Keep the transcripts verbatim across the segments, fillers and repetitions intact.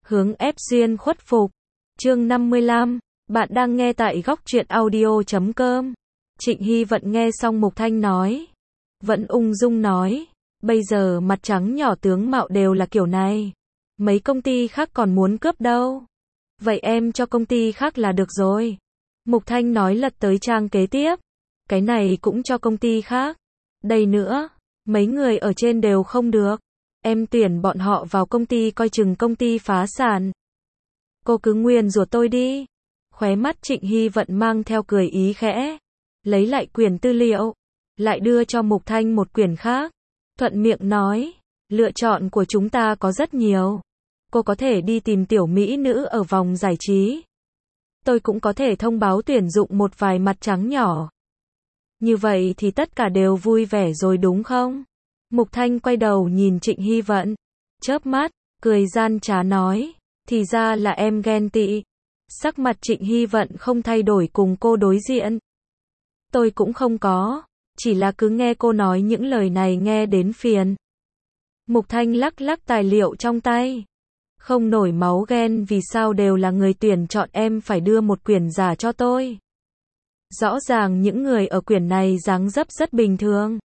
hướng ép duyên khuất phục. Chương năm mươi lăm, bạn đang nghe tại góc truyện audio chấm com. Trịnh Hy Vận nghe xong Mục Thanh nói, vẫn ung dung nói, bây giờ mặt trắng nhỏ tướng mạo đều là kiểu này. Mấy công ty khác còn muốn cướp đâu. Vậy em cho công ty khác là được rồi. Mục Thanh nói lật tới trang kế tiếp. Cái này cũng cho công ty khác. Đây nữa, mấy người ở trên đều không được. Em tuyển bọn họ vào công ty coi chừng công ty phá sản. Cô cứ nguyền rủa tôi đi. Khóe mắt Trịnh Hy Vận mang theo cười ý khẽ. Lấy lại quyển tư liệu. Lại đưa cho Mục Thanh một quyển khác. Thuận miệng nói, lựa chọn của chúng ta có rất nhiều. Cô có thể đi tìm tiểu mỹ nữ ở vòng giải trí. Tôi cũng có thể thông báo tuyển dụng một vài mặt trắng nhỏ. Như vậy thì tất cả đều vui vẻ rồi đúng không? Mục Thanh quay đầu nhìn Trịnh Hy Vận. Chớp mắt, cười gian trá nói. Thì ra là em ghen tị. Sắc mặt Trịnh Hy Vận không thay đổi cùng cô đối diện. Tôi cũng không có. Chỉ là cứ nghe cô nói những lời này nghe đến phiền. Mục Thanh lắc lắc tài liệu trong tay. Không nổi máu ghen vì sao đều là người tuyển chọn em phải đưa một quyển giả cho tôi. Rõ ràng những người ở quyển này dáng dấp rất bình thường.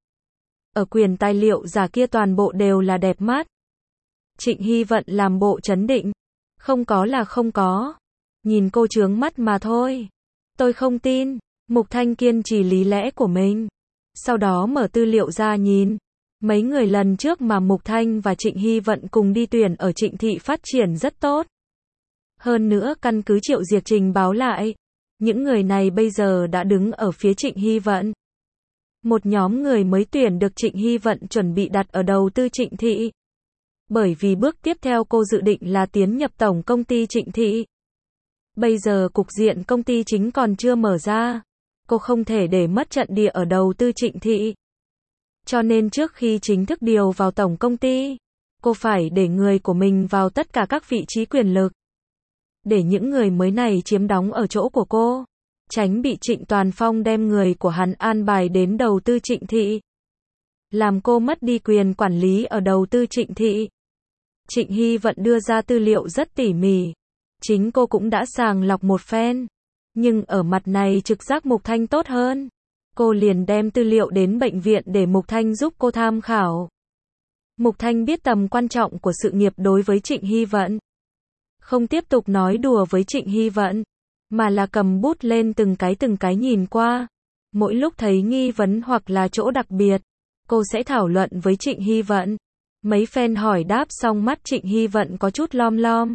Ở quyển tài liệu giả kia toàn bộ đều là đẹp mắt. Trịnh Hy Vận làm bộ trấn định. Không có là không có. Nhìn cô trướng mắt mà thôi. Tôi không tin. Mục Thanh kiên trì lý lẽ của mình. Sau đó mở tư liệu ra nhìn. Mấy người lần trước mà Mục Thanh và Trịnh Hy Vận cùng đi tuyển ở Trịnh Thị phát triển rất tốt. Hơn nữa căn cứ Triệu Diệc trình báo lại. Những người này bây giờ đã đứng ở phía Trịnh Hy Vận. Một nhóm người mới tuyển được Trịnh Hy Vận chuẩn bị đặt ở đầu tư Trịnh Thị. Bởi vì bước tiếp theo cô dự định là tiến nhập tổng công ty Trịnh Thị. Bây giờ cục diện công ty chính còn chưa mở ra. Cô không thể để mất trận địa ở đầu tư Trịnh Thị. Cho nên trước khi chính thức điều vào tổng công ty, cô phải để người của mình vào tất cả các vị trí quyền lực. Để những người mới này chiếm đóng ở chỗ của cô. Tránh bị Trịnh Toàn Phong đem người của hắn an bài đến đầu tư Trịnh Thị. Làm cô mất đi quyền quản lý ở đầu tư Trịnh Thị. Trịnh Hy Vận đưa ra tư liệu rất tỉ mỉ. Chính cô cũng đã sàng lọc một phen. Nhưng ở mặt này trực giác Mục Thanh tốt hơn. Cô liền đem tư liệu đến bệnh viện để Mục Thanh giúp cô tham khảo. Mục Thanh biết tầm quan trọng của sự nghiệp đối với Trịnh Hy Vận. Không tiếp tục nói đùa với Trịnh Hy Vận, mà là cầm bút lên từng cái từng cái nhìn qua. Mỗi lúc thấy nghi vấn hoặc là chỗ đặc biệt, cô sẽ thảo luận với Trịnh Hy Vận. Mấy phen hỏi đáp xong mắt Trịnh Hy Vận có chút lom lom.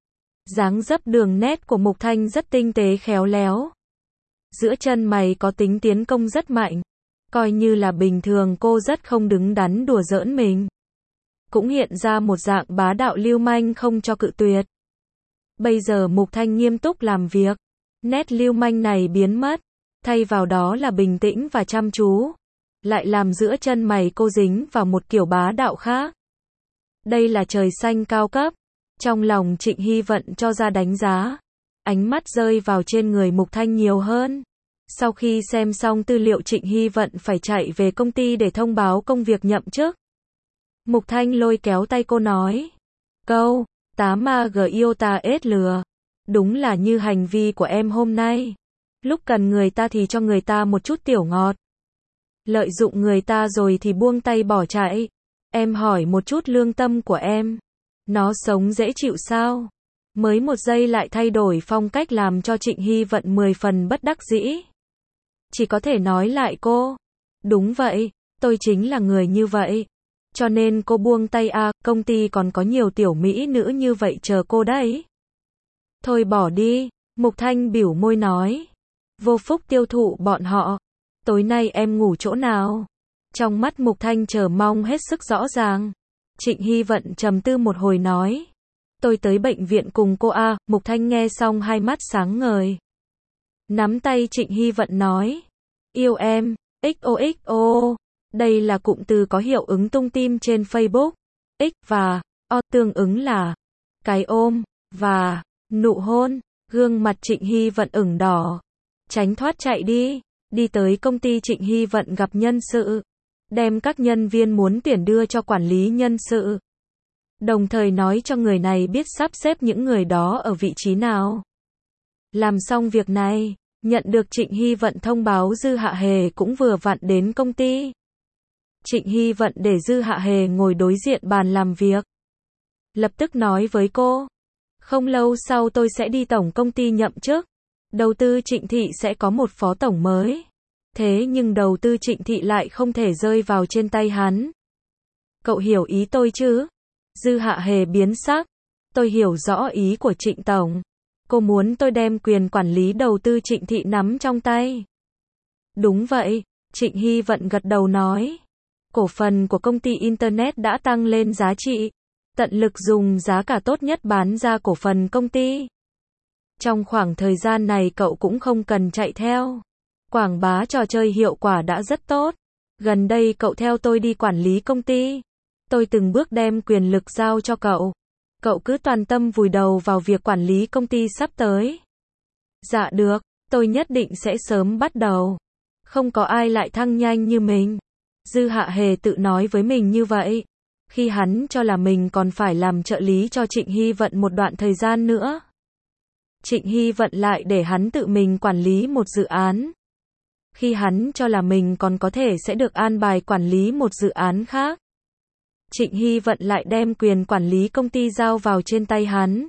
Dáng dấp đường nét của Mục Thanh rất tinh tế khéo léo. Giữa chân mày có tính tiến công rất mạnh. Coi như là bình thường cô rất không đứng đắn đùa giỡn mình. Cũng hiện ra một dạng bá đạo lưu manh không cho cự tuyệt. Bây giờ Mục Thanh nghiêm túc làm việc. Nét lưu manh này biến mất. Thay vào đó là bình tĩnh và chăm chú. Lại làm giữa chân mày cô dính vào một kiểu bá đạo khác. Đây là trời xanh cao cấp. Trong lòng Trịnh Hy Vận cho ra đánh giá. Ánh mắt rơi vào trên người Mục Thanh nhiều hơn. Sau khi xem xong tư liệu Trịnh Hy Vận phải chạy về công ty để thông báo công việc nhậm chức. Mục Thanh lôi kéo tay cô nói. Câu, tá ma gờ yêu ta ết lừa. Đúng là như hành vi của em hôm nay. Lúc cần người ta thì cho người ta một chút tiểu ngọt. Lợi dụng người ta rồi thì buông tay bỏ chạy. Em hỏi một chút lương tâm của em. Nó sống dễ chịu sao? Mới một giây lại thay đổi phong cách làm cho Trịnh Hy Vận mười phần bất đắc dĩ. Chỉ có thể nói lại cô. Đúng vậy, tôi chính là người như vậy. Cho nên cô buông tay à, công ty còn có nhiều tiểu mỹ nữ như vậy chờ cô đấy. Thôi bỏ đi, Mục Thanh biểu môi nói. Vô phúc tiêu thụ bọn họ. Tối nay em ngủ chỗ nào? Trong mắt Mục Thanh chờ mong hết sức rõ ràng. Trịnh Hy Vận trầm tư một hồi nói. Tôi tới bệnh viện cùng cô a. Mục Thanh nghe xong hai mắt sáng ngời. Nắm tay Trịnh Hy Vận nói. Yêu em, ích ô ích ô. Đây là cụm từ có hiệu ứng tung tim trên Facebook. X và O tương ứng là cái ôm và nụ hôn. Gương mặt Trịnh Hy Vận ửng đỏ. Tránh thoát chạy đi. Đi tới công ty Trịnh Hy Vận gặp nhân sự. Đem các nhân viên muốn tuyển đưa cho quản lý nhân sự. đồng thời nói cho người này biết sắp xếp những người đó ở vị trí nào. Làm xong việc này, nhận được Trịnh Hy Vận thông báo Dư Hạ Hề cũng vừa vặn đến công ty. Trịnh Hy Vận để Dư Hạ Hề ngồi đối diện bàn làm việc. Lập tức nói với cô, không lâu sau tôi sẽ đi tổng công ty nhậm chức. Đầu tư Trịnh Thị sẽ có một phó tổng mới. Thế nhưng đầu tư Trịnh Thị lại không thể rơi vào trên tay hắn. Cậu hiểu ý tôi chứ? Dư Hạ Hề biến sắc. Tôi hiểu rõ ý của Trịnh Tổng. Cô muốn tôi đem quyền quản lý đầu tư Trịnh Thị nắm trong tay. Đúng vậy, Trịnh Hy Vận gật đầu nói. Cổ phần của công ty Internet đã tăng lên giá trị. Tận lực dùng giá cả tốt nhất bán ra cổ phần công ty. Trong khoảng thời gian này cậu cũng không cần chạy theo. Quảng bá trò chơi hiệu quả đã rất tốt. Gần đây cậu theo tôi đi quản lý công ty. Tôi từng bước đem quyền lực giao cho cậu. Cậu cứ toàn tâm vùi đầu vào việc quản lý công ty sắp tới. Dạ được, tôi nhất định sẽ sớm bắt đầu. Không có ai lại thăng nhanh như mình. Dư Hạ Hề tự nói với mình như vậy. Khi hắn cho là mình còn phải làm trợ lý cho Trịnh Hy Vận một đoạn thời gian nữa. Trịnh Hy Vận lại để hắn tự mình quản lý một dự án. Khi hắn cho là mình còn có thể sẽ được an bài quản lý một dự án khác. Trịnh Hy Vận lại đem quyền quản lý công ty giao vào trên tay hắn.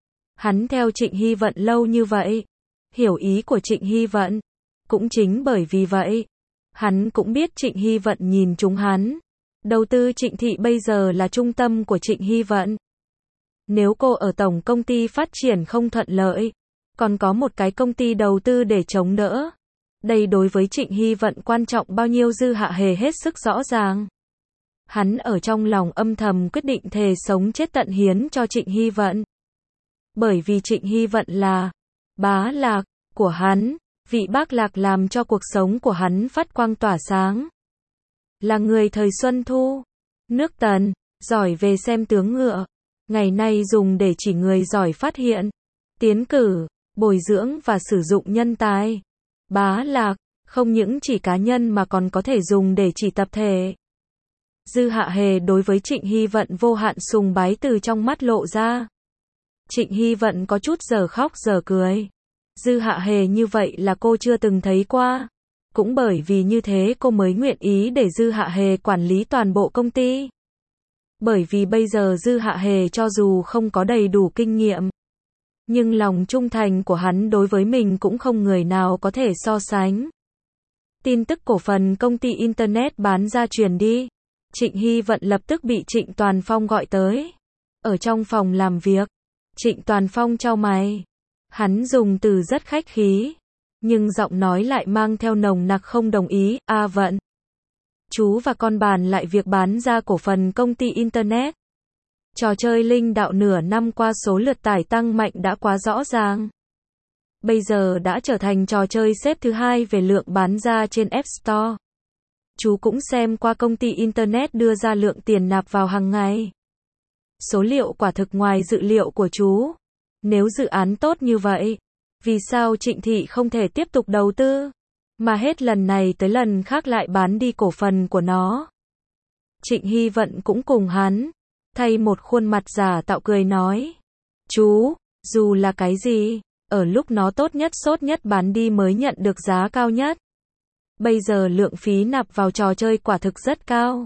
Hắn theo Trịnh Hy Vận lâu như vậy. Hiểu ý của Trịnh Hy Vận. Cũng chính bởi vì vậy. Hắn cũng biết Trịnh Hy Vận nhìn trúng hắn. Đầu tư Trịnh Thị bây giờ là trung tâm của Trịnh Hy Vận. Nếu cô ở tổng công ty phát triển không thuận lợi, còn có một cái công ty đầu tư để chống đỡ. Đây đối với Trịnh Hy Vận quan trọng bao nhiêu Dư Hạ Hề hết sức rõ ràng. Hắn ở trong lòng âm thầm quyết định thề sống chết tận hiến cho Trịnh Hy Vận. Bởi vì Trịnh Hy Vận là bá lạc của hắn, vị bác lạc làm cho cuộc sống của hắn phát quang tỏa sáng. Là người thời Xuân Thu, nước Tần, giỏi về xem tướng ngựa. Ngày nay dùng để chỉ người giỏi phát hiện, tiến cử, bồi dưỡng và sử dụng nhân tài. Bá lạc, không những chỉ cá nhân mà còn có thể dùng để chỉ tập thể. Dư Hạ Hề đối với Trịnh Hy Vận vô hạn sùng bái từ trong mắt lộ ra. Trịnh Hy Vận có chút giờ khóc giờ cười. Dư Hạ Hề như vậy là cô chưa từng thấy qua. Cũng bởi vì như thế cô mới nguyện ý để Dư Hạ Hề quản lý toàn bộ công ty. Bởi vì bây giờ Dư Hạ Hề cho dù không có đầy đủ kinh nghiệm, nhưng lòng trung thành của hắn đối với mình cũng không người nào có thể so sánh. Tin tức cổ phần công ty Internet bán ra truyền đi. Trịnh Hy Vận lập tức bị Trịnh Toàn Phong gọi tới. Ở trong phòng làm việc, Trịnh Toàn Phong chau mày. Hắn dùng từ rất khách khí, nhưng giọng nói lại mang theo nồng nặc không đồng ý. A Vận, chú và con bàn lại việc bán ra cổ phần công ty Internet. Trò chơi Linh Đạo nửa năm qua số lượt tải tăng mạnh đã quá rõ ràng. Bây giờ đã trở thành trò chơi xếp thứ hai về lượng bán ra trên App Store. Chú cũng xem qua công ty Internet đưa ra lượng tiền nạp vào hàng ngày. Số liệu quả thực ngoài dự liệu của chú. Nếu dự án tốt như vậy, vì sao Trịnh Thị không thể tiếp tục đầu tư, mà hết lần này tới lần khác lại bán đi cổ phần của nó? Trịnh Hy Vận cũng cùng hắn, thay một khuôn mặt giả tạo cười nói. Chú, dù là cái gì, ở lúc nó tốt nhất sốt nhất bán đi mới nhận được giá cao nhất. Bây giờ lượng phí nạp vào trò chơi quả thực rất cao.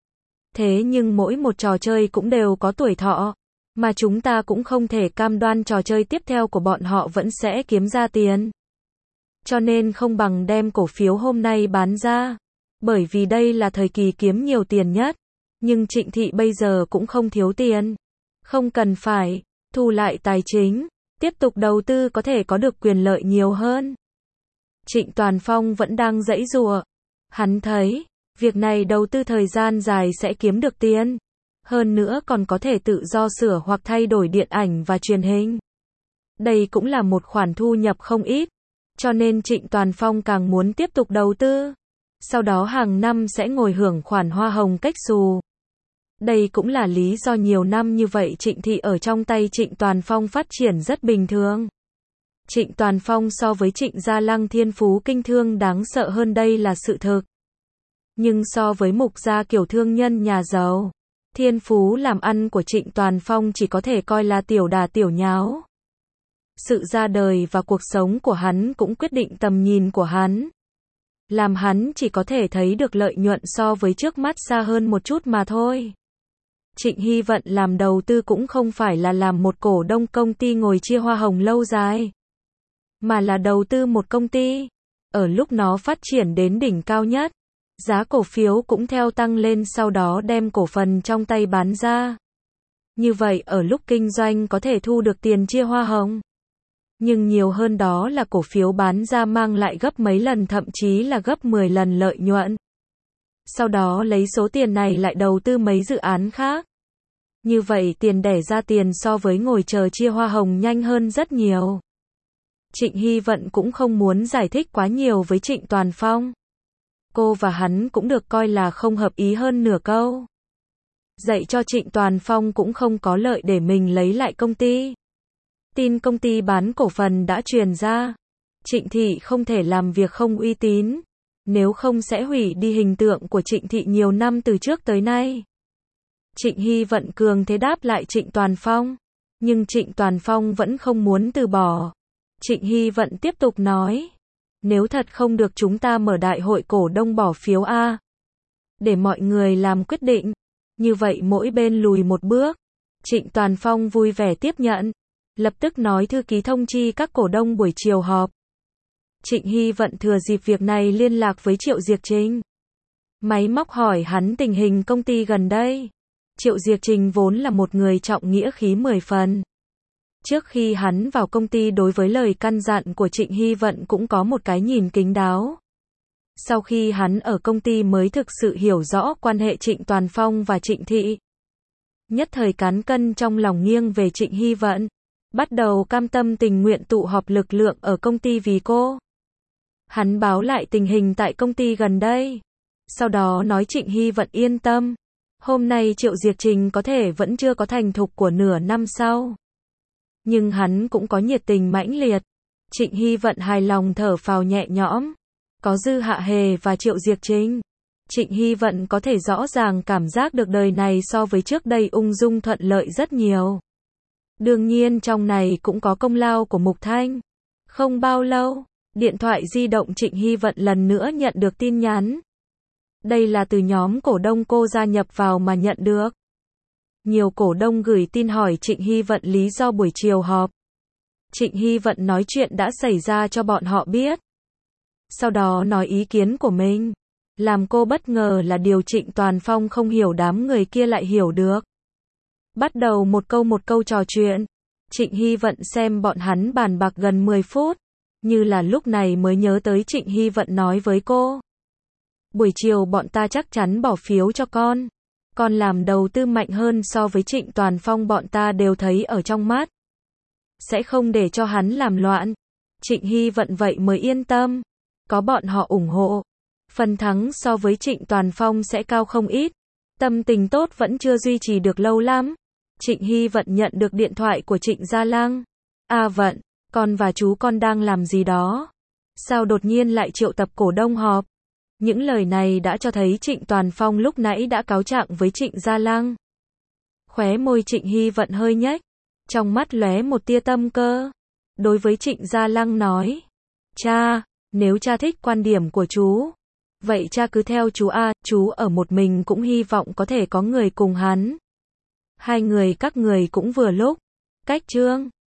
Thế nhưng mỗi một trò chơi cũng đều có tuổi thọ, mà chúng ta cũng không thể cam đoan trò chơi tiếp theo của bọn họ vẫn sẽ kiếm ra tiền. Cho nên không bằng đem cổ phiếu hôm nay bán ra. Bởi vì đây là thời kỳ kiếm nhiều tiền nhất. Nhưng Trịnh Thị bây giờ cũng không thiếu tiền. Không cần phải thu lại tài chính, tiếp tục đầu tư có thể có được quyền lợi nhiều hơn. Trịnh Toàn Phong vẫn đang giãy giụa. Hắn thấy, việc này đầu tư thời gian dài sẽ kiếm được tiền. Hơn nữa còn có thể tự do sửa hoặc thay đổi điện ảnh và truyền hình. Đây cũng là một khoản thu nhập không ít. Cho nên Trịnh Toàn Phong càng muốn tiếp tục đầu tư. Sau đó hàng năm sẽ ngồi hưởng khoản hoa hồng cách xù. Đây cũng là lý do nhiều năm như vậy Trịnh Thị ở trong tay Trịnh Toàn Phong phát triển rất bình thường. Trịnh Toàn Phong so với Trịnh Gia Lăng thiên phú kinh thương đáng sợ hơn đây là sự thực. Nhưng so với Mục Gia kiểu thương nhân nhà giàu, Thiên phú làm ăn của Trịnh Toàn Phong chỉ có thể coi là tiểu đà tiểu nháo. Sự ra đời và cuộc sống của hắn cũng quyết định tầm nhìn của hắn. Làm hắn chỉ có thể thấy được lợi nhuận so với trước mắt xa hơn một chút mà thôi. Trịnh Hy Vận làm đầu tư cũng không phải là làm một cổ đông công ty ngồi chia hoa hồng lâu dài, mà là đầu tư một công ty. Ở lúc nó phát triển đến đỉnh cao nhất, giá cổ phiếu cũng theo tăng lên, sau đó đem cổ phần trong tay bán ra. Như vậy ở lúc kinh doanh có thể thu được tiền chia hoa hồng. Nhưng nhiều hơn đó là cổ phiếu bán ra mang lại gấp mấy lần, thậm chí là gấp mười lần lợi nhuận. Sau đó lấy số tiền này lại đầu tư mấy dự án khác. Như vậy tiền đẻ ra tiền so với ngồi chờ chia hoa hồng nhanh hơn rất nhiều. Trịnh Hy Vận cũng không muốn giải thích quá nhiều với Trịnh Toàn Phong. Cô và hắn cũng được coi là không hợp ý hơn nửa câu. Dạy cho Trịnh Toàn Phong cũng không có lợi để mình lấy lại công ty. Tin công ty bán cổ phần đã truyền ra. Trịnh Thị không thể làm việc không uy tín, nếu không sẽ hủy đi hình tượng của Trịnh Thị nhiều năm từ trước tới nay. Trịnh Hy Vận cường thế đáp lại Trịnh Toàn Phong, nhưng Trịnh Toàn Phong vẫn không muốn từ bỏ. Trịnh Hy Vận tiếp tục nói, nếu thật không được chúng ta mở đại hội cổ đông bỏ phiếu A. Để mọi người làm quyết định, như vậy mỗi bên lùi một bước. Trịnh Toàn Phong vui vẻ tiếp nhận, lập tức nói thư ký thông chi các cổ đông buổi chiều họp. Trịnh Hy Vận thừa dịp việc này liên lạc với Triệu Diệc Trình. Máy móc hỏi hắn tình hình công ty gần đây. Triệu Diệc Trình vốn là một người trọng nghĩa khí mười phần. Trước khi hắn vào công ty đối với lời căn dặn của Trịnh Hy Vận cũng có một cái nhìn kín đáo. Sau khi hắn ở công ty mới thực sự hiểu rõ quan hệ Trịnh Toàn Phong và Trịnh Thị. Nhất thời cán cân trong lòng nghiêng về Trịnh Hy Vận. Bắt đầu cam tâm tình nguyện tụ họp lực lượng ở công ty vì cô. Hắn báo lại tình hình tại công ty gần đây. Sau đó nói Trịnh Hy Vận yên tâm. Hôm nay Triệu Diệc Trình có thể vẫn chưa có thành thục của nửa năm sau. Nhưng hắn cũng có nhiệt tình mãnh liệt. Trịnh Hy Vận hài lòng thở phào nhẹ nhõm. Có Dư Hạ Hề và Triệu Diệc Trình. Trịnh Hy Vận có thể rõ ràng cảm giác được đời này so với trước đây ung dung thuận lợi rất nhiều. Đương nhiên trong này cũng có công lao của Mục Thanh. Không bao lâu, điện thoại di động Trịnh Hy Vận lần nữa nhận được tin nhắn. Đây là từ nhóm cổ đông cô gia nhập vào mà nhận được. Nhiều cổ đông gửi tin hỏi Trịnh Hy Vận lý do buổi chiều họp. Trịnh Hy Vận nói chuyện đã xảy ra cho bọn họ biết. Sau đó nói ý kiến của mình. Làm cô bất ngờ là điều Trịnh Toàn Phong không hiểu đám người kia lại hiểu được. Bắt đầu một câu một câu trò chuyện. Trịnh Hy Vận xem bọn hắn bàn bạc gần mười phút. Như là lúc này mới nhớ tới Trịnh Hy Vận nói với cô. Buổi chiều bọn ta chắc chắn bỏ phiếu cho con. Con làm đầu tư mạnh hơn so với Trịnh Toàn Phong bọn ta đều thấy ở trong mắt. Sẽ không để cho hắn làm loạn. Trịnh Hy Vận vậy mới yên tâm. Có bọn họ ủng hộ. Phần thắng so với Trịnh Toàn Phong sẽ cao không ít. Tâm tình tốt vẫn chưa duy trì được lâu lắm. Trịnh Hy Vận nhận được điện thoại của Trịnh Gia Lăng. A Vận, con và chú con đang làm gì đó? Sao đột nhiên lại triệu tập cổ đông họp? Những lời này đã cho thấy Trịnh Toàn Phong lúc nãy đã cáo trạng với Trịnh Gia Lăng. Khóe môi Trịnh Hy Vận hơi nhếch, trong mắt lóe một tia tâm cơ. Đối với Trịnh Gia Lăng nói, cha, nếu cha thích quan điểm của chú, vậy cha cứ theo chú a, chú ở một mình cũng hy vọng có thể có người cùng hắn. Hai người các người cũng vừa lúc, cách chương.